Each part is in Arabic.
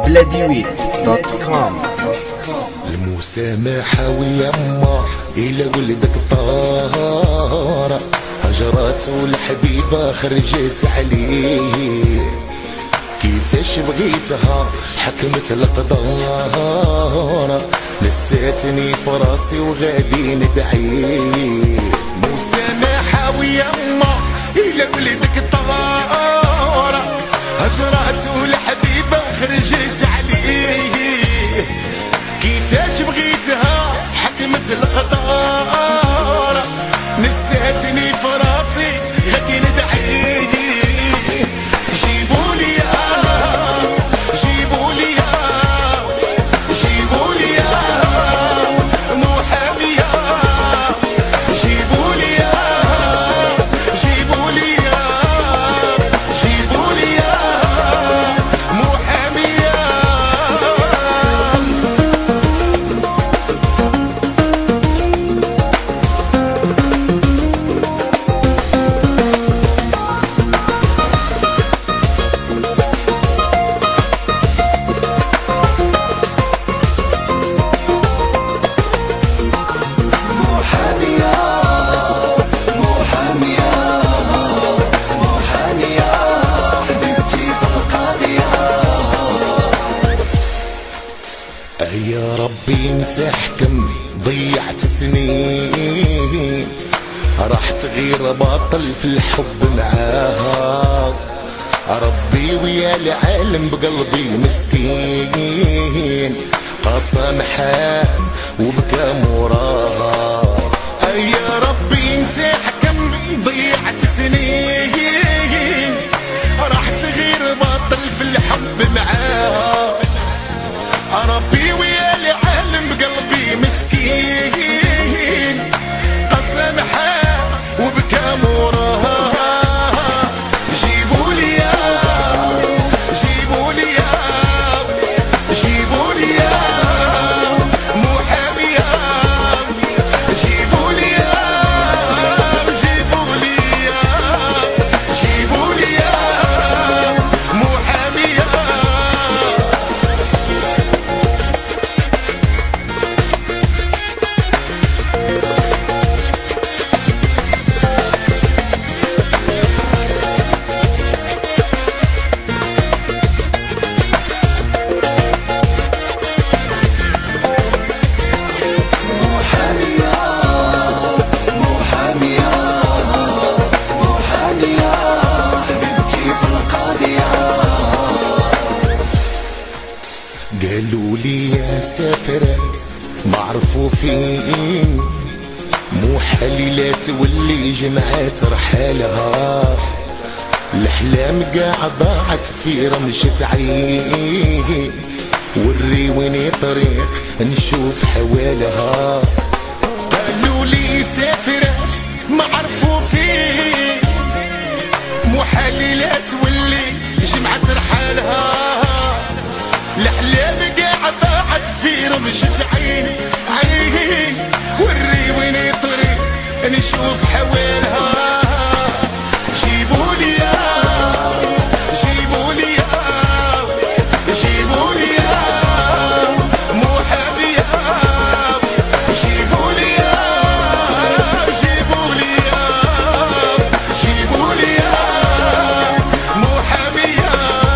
بلاديويت.com. المسامحة ويما إلى ولدك طارة، هجرات والحبيبة خرجت عليه، كيفاش بغيتها حكمت القدارة، نساتني في راسي وغادي ندعيه. مسامحة ويما إلى ولدك طارة، هجرات والحبيبة خرجت عليه، كيفاش بغيتها حكمت القدارة، نساتني في راسي غادي ندعيه. جيبولي جيبولي جيبولي محامية، جيبولي جيبولي جيبولي محامية. يا ربي انت احكم، ضيعت سنين راح تغير باطل في الحب معاها، ربي ويا العالم بقلبي مسكين، قسم حال وبكى موراها. يا ربي انت احكم، ضيعت سنين راح تغير باطل في الحب معاها، ربي ويا العالم بقلبي مسكين، قسم حال وبكى موراها. جيبولي جيبولي جيبولي محامية، جيبولي جيبولي جيبولي محامية. قالوا لي يا سافرات معرفوفين، مو حليلات واللي جمعات رحالها، الأحلام قاع ضاعت في رمشة عين، وريوني طريق نشوف حوالها. قالوا لي سافرات معرفوفين، مو حليلات واللي جمعت رحالها، الأحلام قاع ضاعت في رمشة عين، وريوني طريق نشوف حوالها. جيبولي جيبولي جيبولي محامية، جيبولي جيبولي جيبولي محامية.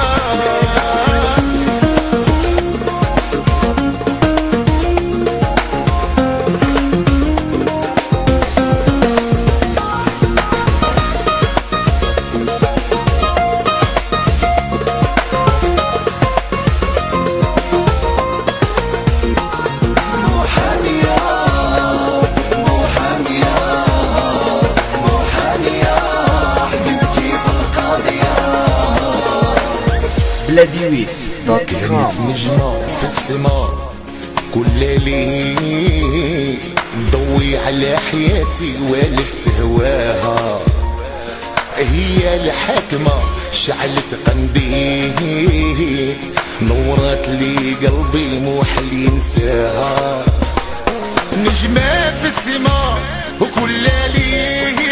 بلاديويت.com. كانت نجمة في السماء كل ليل، ضوي على حياتي والفت هواها، هي الحاكمة شعلت قنديل، نورت لي قلبي مو حل ينساها. نجمة في السماء وكل ليل